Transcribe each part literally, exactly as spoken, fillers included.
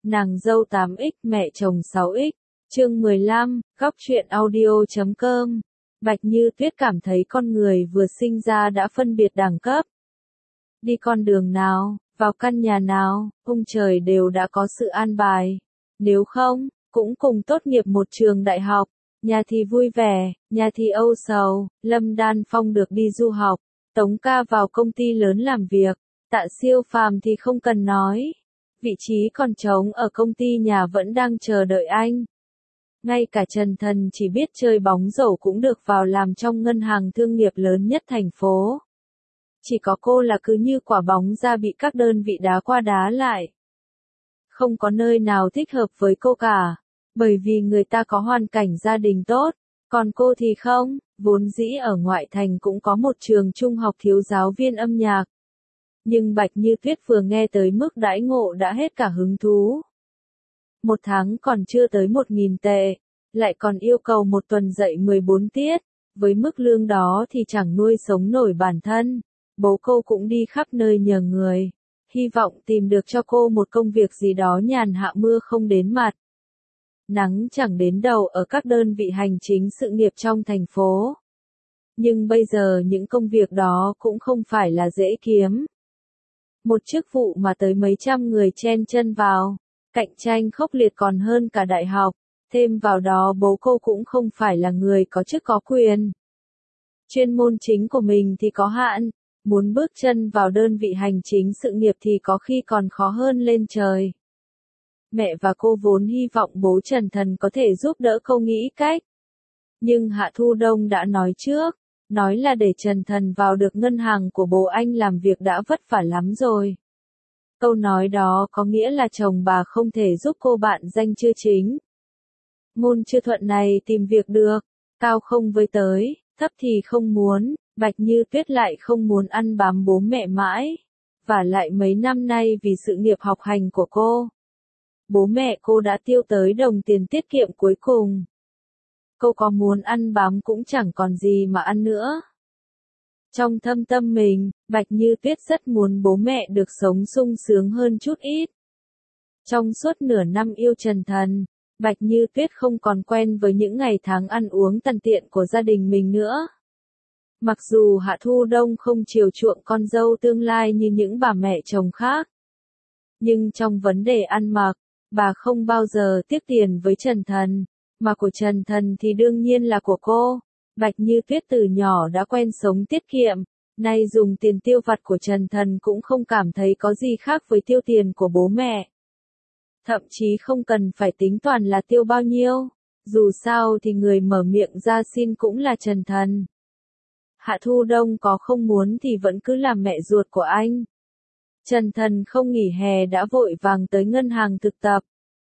Nàng dâu tám x mẹ chồng sáu x, chương mười lăm, góc truyện audio chấm com. Bạch Như Tuyết cảm thấy con người vừa sinh ra đã phân biệt đẳng cấp. Đi con đường nào, vào căn nhà nào, ông trời đều đã có sự an bài. Nếu không, cũng cùng tốt nghiệp một trường đại học, nhà thì vui vẻ, nhà thì âu sầu. Lâm Đan Phong được đi du học, Tống Ca vào công ty lớn làm việc, Tạ Siêu Phàm thì không cần nói. Vị trí còn trống ở công ty nhà vẫn đang chờ đợi anh. Ngay cả Trần Thần chỉ biết chơi bóng rổ cũng được vào làm trong ngân hàng thương nghiệp lớn nhất thành phố. Chỉ có cô là cứ như quả bóng ra bị các đơn vị đá qua đá lại. Không có nơi nào thích hợp với cô cả, bởi vì người ta có hoàn cảnh gia đình tốt, còn cô thì không, vốn dĩ ở ngoại thành cũng có một trường trung học thiếu giáo viên âm nhạc. Nhưng Bạch Như Tuyết vừa nghe tới mức đãi ngộ đã hết cả hứng thú. Một tháng còn chưa tới một nghìn tệ, lại còn yêu cầu một tuần dạy mười bốn tiết, với mức lương đó thì chẳng nuôi sống nổi bản thân. Bố cô cũng đi khắp nơi nhờ người, hy vọng tìm được cho cô một công việc gì đó nhàn hạ mưa không đến mặt, nắng chẳng đến đầu ở các đơn vị hành chính sự nghiệp trong thành phố. Nhưng bây giờ những công việc đó cũng không phải là dễ kiếm. Một chức vụ mà tới mấy trăm người chen chân vào, cạnh tranh khốc liệt còn hơn cả đại học, thêm vào đó bố cô cũng không phải là người có chức có quyền. Chuyên môn chính của mình thì có hạn, muốn bước chân vào đơn vị hành chính sự nghiệp thì có khi còn khó hơn lên trời. Mẹ và cô vốn hy vọng bố Trần Thần có thể giúp đỡ cô nghĩ cách. Nhưng Hạ Thu Đông đã nói trước, nói là để Trần Thần vào được ngân hàng của bố anh làm việc đã vất vả lắm rồi. Câu nói đó có nghĩa là chồng bà không thể giúp cô bạn danh chưa chính. Môn chưa thuận này tìm việc được, cao không với tới, thấp thì không muốn. Bạch Như Tuyết lại không muốn ăn bám bố mẹ mãi, và lại mấy năm nay vì sự nghiệp học hành của cô, bố mẹ cô đã tiêu tới đồng tiền tiết kiệm cuối cùng. Cô có muốn ăn bám cũng chẳng còn gì mà ăn nữa. Trong thâm tâm mình, Bạch Như Tuyết rất muốn bố mẹ được sống sung sướng hơn chút ít. Trong suốt nửa năm yêu Trần Thần, Bạch Như Tuyết không còn quen với những ngày tháng ăn uống tằn tiện của gia đình mình nữa. Mặc dù Hạ Thu Đông không chiều chuộng con dâu tương lai như những bà mẹ chồng khác, nhưng trong vấn đề ăn mặc, bà không bao giờ tiếc tiền với Trần Thần, mà của Trần Thần thì đương nhiên là của cô. Bạch Như Tuyết từ nhỏ đã quen sống tiết kiệm, nay dùng tiền tiêu vặt của Trần Thần cũng không cảm thấy có gì khác với tiêu tiền của bố mẹ. Thậm chí không cần phải tính toàn là tiêu bao nhiêu, dù sao thì người mở miệng ra xin cũng là Trần Thần. Hạ Thu Đông có không muốn thì vẫn cứ làm mẹ ruột của anh. Trần Thần không nghỉ hè đã vội vàng tới ngân hàng thực tập.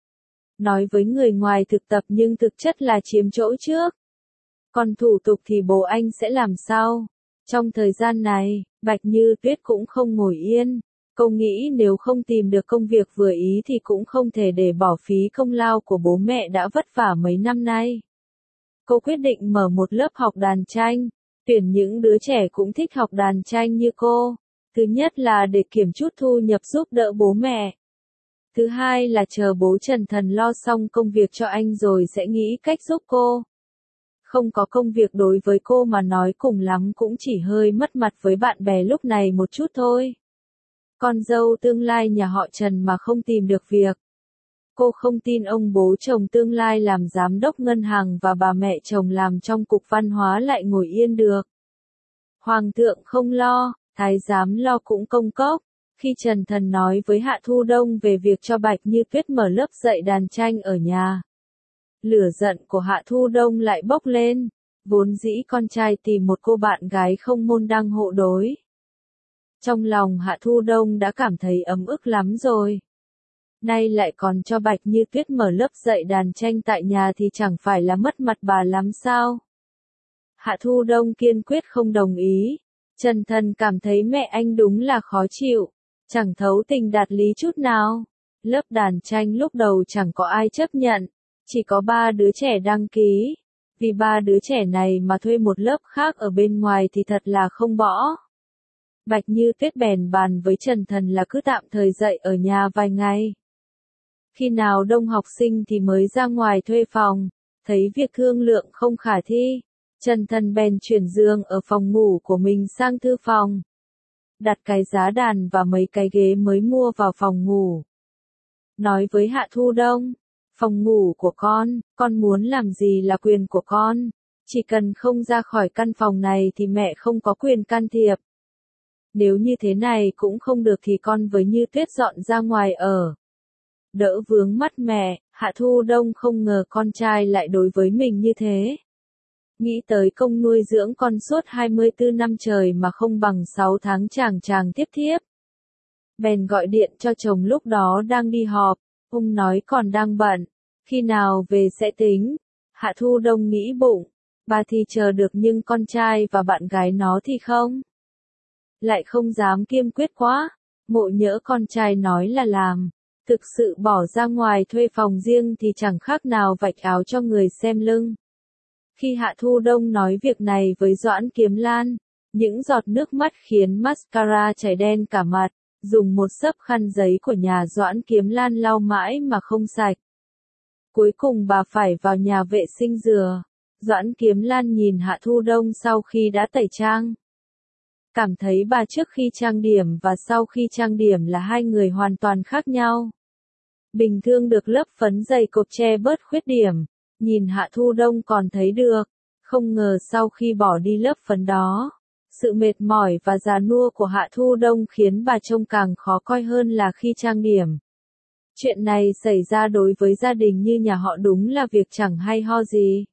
Nói với người ngoài thực tập nhưng thực chất là chiếm chỗ trước. Còn thủ tục thì bố anh sẽ làm sau. Trong thời gian này, Bạch Như Tuyết cũng không ngồi yên. Cô nghĩ nếu không tìm được công việc vừa ý thì cũng không thể để bỏ phí công lao của bố mẹ đã vất vả mấy năm nay. Cô quyết định mở một lớp học đàn tranh, tuyển những đứa trẻ cũng thích học đàn tranh như cô. Thứ nhất là để kiểm chút thu nhập giúp đỡ bố mẹ. Thứ hai là chờ bố Trần Thần lo xong công việc cho anh rồi sẽ nghĩ cách giúp cô. Không có công việc đối với cô mà nói cùng lắm cũng chỉ hơi mất mặt với bạn bè lúc này một chút thôi. Con dâu tương lai nhà họ Trần mà không tìm được việc. Cô không tin ông bố chồng tương lai làm giám đốc ngân hàng và bà mẹ chồng làm trong cục văn hóa lại ngồi yên được. Hoàng thượng không lo, thái giám lo cũng công cốc. Khi Trần Thần nói với Hạ Thu Đông về việc cho Bạch Như Tuyết mở lớp dạy đàn tranh ở nhà, lửa giận của Hạ Thu Đông lại bốc lên. Vốn dĩ con trai tìm một cô bạn gái không môn đăng hộ đối. Trong lòng Hạ Thu Đông đã cảm thấy ấm ức lắm rồi. Nay lại còn cho Bạch Như Tuyết mở lớp dạy đàn tranh tại nhà thì chẳng phải là mất mặt bà lắm sao? Hạ Thu Đông kiên quyết không đồng ý. Trần Thần cảm thấy mẹ anh đúng là khó chịu, chẳng thấu tình đạt lý chút nào. Lớp đàn tranh lúc đầu chẳng có ai chấp nhận, chỉ có ba đứa trẻ đăng ký. Vì ba đứa trẻ này mà thuê một lớp khác ở bên ngoài thì thật là không bỏ. Bạch Như Tuyết bèn bàn với Trần Thần là cứ tạm thời dạy ở nhà vài ngày. Khi nào đông học sinh thì mới ra ngoài thuê phòng, thấy việc thương lượng không khả thi. Trần Thần bèn chuyển giường ở phòng ngủ của mình sang thư phòng. Đặt cái giá đàn và mấy cái ghế mới mua vào phòng ngủ. Nói với Hạ Thu Đông, phòng ngủ của con, con muốn làm gì là quyền của con. Chỉ cần không ra khỏi căn phòng này thì mẹ không có quyền can thiệp. Nếu như thế này cũng không được thì con với Như Tuyết dọn ra ngoài ở. Đỡ vướng mắt mẹ, Hạ Thu Đông không ngờ con trai lại đối với mình như thế. Nghĩ tới công nuôi dưỡng con suốt hai mươi tư năm trời mà không bằng sáu tháng chàng chàng tiếp thiếp. Bèn gọi điện cho chồng lúc đó đang đi họp, ông nói còn đang bận, khi nào về sẽ tính. Hạ Thu Đông nghĩ bụng, bà thì chờ được nhưng con trai và bạn gái nó thì không. Lại không dám kiên quyết quá, Mộ Nhỡ con trai nói là làm, thực sự bỏ ra ngoài thuê phòng riêng thì chẳng khác nào vạch áo cho người xem lưng. Khi Hạ Thu Đông nói việc này với Doãn Kiếm Lan, những giọt nước mắt khiến mascara chảy đen cả mặt, dùng một xấp khăn giấy của nhà Doãn Kiếm Lan lau mãi mà không sạch. Cuối cùng bà phải vào nhà vệ sinh rửa. Doãn Kiếm Lan nhìn Hạ Thu Đông sau khi đã tẩy trang. Cảm thấy bà trước khi trang điểm và sau khi trang điểm là hai người hoàn toàn khác nhau. Bình thường được lớp phấn dày cộp che bớt khuyết điểm, nhìn Hạ Thu Đông còn thấy được, không ngờ sau khi bỏ đi lớp phấn đó, sự mệt mỏi và già nua của Hạ Thu Đông khiến bà trông càng khó coi hơn là khi trang điểm. Chuyện này xảy ra đối với gia đình như nhà họ đúng là việc chẳng hay ho gì.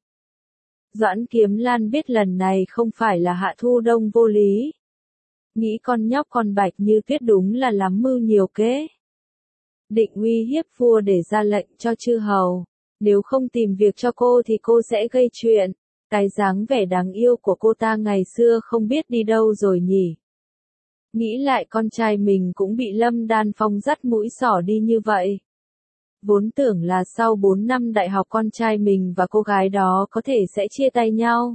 Doãn Kiếm Lan biết lần này không phải là Hạ Thu Đông vô lý. Nghĩ con nhóc con Bạch Như Tuyết đúng là lắm mưu nhiều kế. Định uy hiếp vua để ra lệnh cho chư hầu, nếu không tìm việc cho cô thì cô sẽ gây chuyện. Cái dáng vẻ đáng yêu của cô ta ngày xưa không biết đi đâu rồi nhỉ. Nghĩ lại con trai mình cũng bị Lâm Đan Phong dắt mũi xỏ đi như vậy. Vốn tưởng là sau bốn năm đại học con trai mình và cô gái đó có thể sẽ chia tay nhau.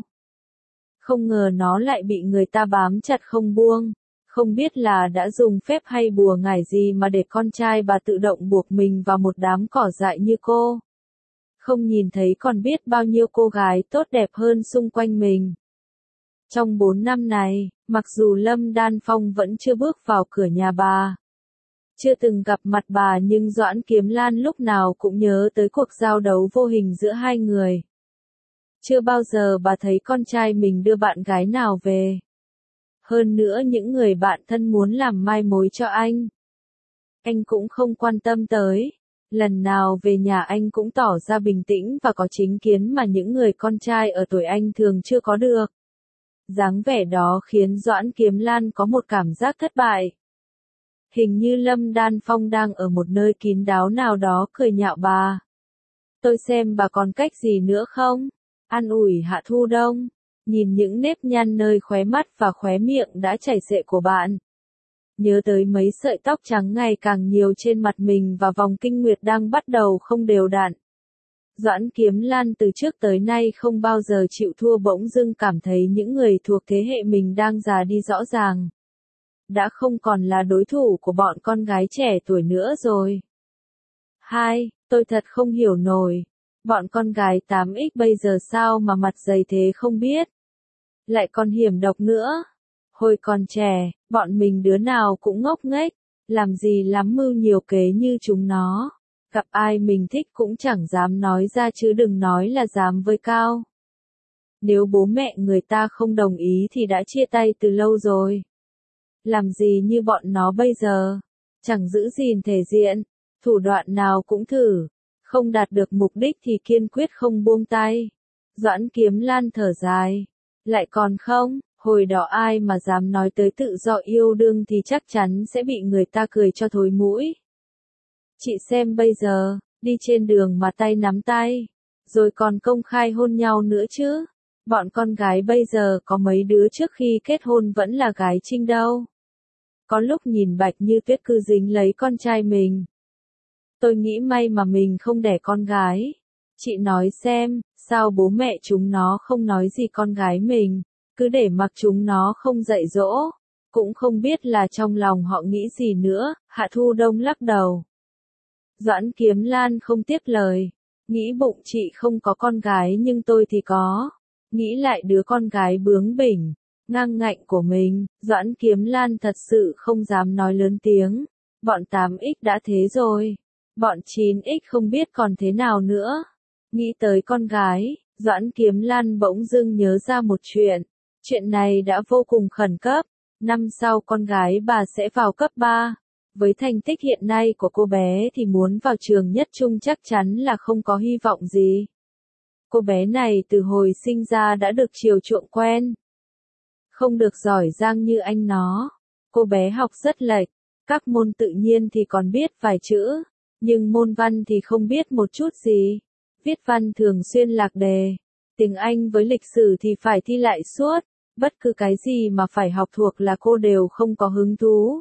Không ngờ nó lại bị người ta bám chặt không buông. Không biết là đã dùng phép hay bùa ngải gì mà để con trai bà tự động buộc mình vào một đám cỏ dại như cô. Không nhìn thấy còn biết bao nhiêu cô gái tốt đẹp hơn xung quanh mình. Trong bốn năm này, mặc dù Lâm Đan Phong vẫn chưa bước vào cửa nhà bà, chưa từng gặp mặt bà nhưng Doãn Kiếm Lan lúc nào cũng nhớ tới cuộc giao đấu vô hình giữa hai người. Chưa bao giờ bà thấy con trai mình đưa bạn gái nào về. Hơn nữa những người bạn thân muốn làm mai mối cho anh, anh cũng không quan tâm tới. Lần nào về nhà anh cũng tỏ ra bình tĩnh và có chính kiến mà những người con trai ở tuổi anh thường chưa có được. Dáng vẻ đó khiến Doãn Kiếm Lan có một cảm giác thất bại. Hình như Lâm Đan Phong đang ở một nơi kín đáo nào đó cười nhạo bà. Tôi xem bà còn cách gì nữa không? An ủi Hạ Thu Đông, nhìn những nếp nhăn nơi khóe mắt và khóe miệng đã chảy xệ của bạn. Nhớ tới mấy sợi tóc trắng ngày càng nhiều trên mặt mình và vòng kinh nguyệt đang bắt đầu không đều đặn. Doãn Kiếm Lan từ trước tới nay không bao giờ chịu thua, bỗng dưng cảm thấy những người thuộc thế hệ mình đang già đi rõ ràng. Đã không còn là đối thủ của bọn con gái trẻ tuổi nữa rồi. Hai, tôi thật không hiểu nổi. Bọn con gái tám x bây giờ sao mà mặt dày thế không biết. Lại còn hiểm độc nữa. Hồi còn trẻ, bọn mình đứa nào cũng ngốc nghếch, làm gì lắm mưu nhiều kế như chúng nó. Gặp ai mình thích cũng chẳng dám nói ra chứ đừng nói là dám với cao. Nếu bố mẹ người ta không đồng ý thì đã chia tay từ lâu rồi. Làm gì như bọn nó bây giờ, chẳng giữ gìn thể diện, thủ đoạn nào cũng thử, không đạt được mục đích thì kiên quyết không buông tay. Doãn Kiếm Lan thở dài, lại còn không, hồi đó ai mà dám nói tới tự do yêu đương thì chắc chắn sẽ bị người ta cười cho thối mũi. Chị xem bây giờ, đi trên đường mà tay nắm tay, rồi còn công khai hôn nhau nữa chứ. Bọn con gái bây giờ có mấy đứa trước khi kết hôn vẫn là gái trinh đâu. Có lúc nhìn Bạch Như Tuyết cứ dính lấy con trai mình. Tôi nghĩ may mà mình không đẻ con gái. Chị nói xem, sao bố mẹ chúng nó không nói gì con gái mình, cứ để mặc chúng nó không dạy dỗ. Cũng không biết là trong lòng họ nghĩ gì nữa. Hạ Thu Đông lắc đầu. Doãn Kiếm Lan không tiếc lời. Nghĩ bụng chị không có con gái nhưng tôi thì có. Nghĩ lại đứa con gái bướng bỉnh, ngang ngạnh của mình, Doãn Kiếm Lan thật sự không dám nói lớn tiếng. Bọn tám x đã thế rồi. Bọn chín x không biết còn thế nào nữa. Nghĩ tới con gái, Doãn Kiếm Lan bỗng dưng nhớ ra một chuyện. Chuyện này đã vô cùng khẩn cấp. Năm sau con gái bà sẽ vào cấp ba. Với thành tích hiện nay của cô bé thì muốn vào trường nhất trung chắc chắn là không có hy vọng gì. Cô bé này từ hồi sinh ra đã được chiều chuộng quen. Không được giỏi giang như anh nó. Cô bé học rất lệch. Các môn tự nhiên thì còn biết vài chữ. Nhưng môn văn thì không biết một chút gì. Viết văn thường xuyên lạc đề. Tiếng Anh với lịch sử thì phải thi lại suốt. Bất cứ cái gì mà phải học thuộc là cô đều không có hứng thú.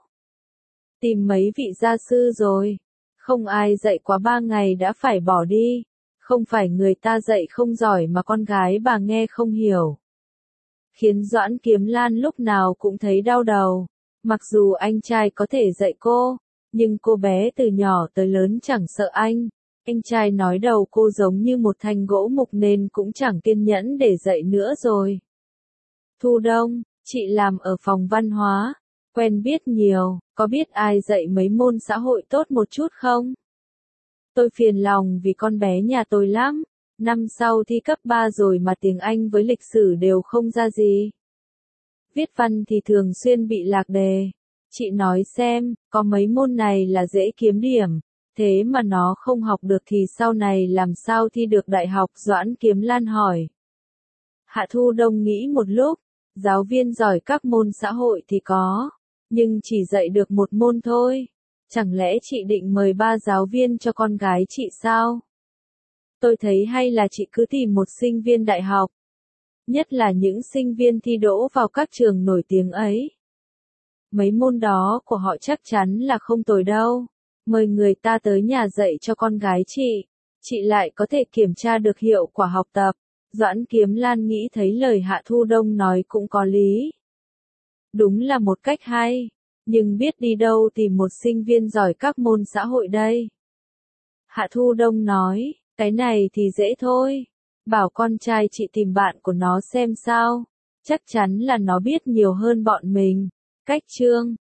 Tìm mấy vị gia sư rồi. Không ai dạy quá ba ngày đã phải bỏ đi. Không phải người ta dạy không giỏi mà con gái bà nghe không hiểu. Khiến Doãn Kiếm Lan lúc nào cũng thấy đau đầu. Mặc dù anh trai có thể dạy cô, nhưng cô bé từ nhỏ tới lớn chẳng sợ anh. Anh trai nói đầu cô giống như một thanh gỗ mục nên cũng chẳng kiên nhẫn để dạy nữa rồi. Thu Đông, chị làm ở phòng văn hóa, quen biết nhiều, có biết ai dạy mấy môn xã hội tốt một chút không? Tôi phiền lòng vì con bé nhà tôi lắm, năm sau thi cấp ba rồi mà tiếng Anh với lịch sử đều không ra gì. Viết văn thì thường xuyên bị lạc đề. Chị nói xem, có mấy môn này là dễ kiếm điểm, thế mà nó không học được thì sau này làm sao thi được đại học? Doãn Kiếm Lan hỏi. Hạ Thu Đông nghĩ một lúc, giáo viên giỏi các môn xã hội thì có, nhưng chỉ dạy được một môn thôi. Chẳng lẽ chị định mời ba giáo viên cho con gái chị sao? Tôi thấy hay là chị cứ tìm một sinh viên đại học. Nhất là những sinh viên thi đỗ vào các trường nổi tiếng ấy. Mấy môn đó của họ chắc chắn là không tồi đâu. Mời người ta tới nhà dạy cho con gái chị. Chị lại có thể kiểm tra được hiệu quả học tập. Doãn Kiếm Lan nghĩ thấy lời Hạ Thu Đông nói cũng có lý. Đúng là một cách hay. Nhưng biết đi đâu tìm một sinh viên giỏi các môn xã hội đây? Hạ Thu Đông nói, cái này thì dễ thôi. Bảo con trai chị tìm bạn của nó xem sao. Chắc chắn là nó biết nhiều hơn bọn mình. Cách chương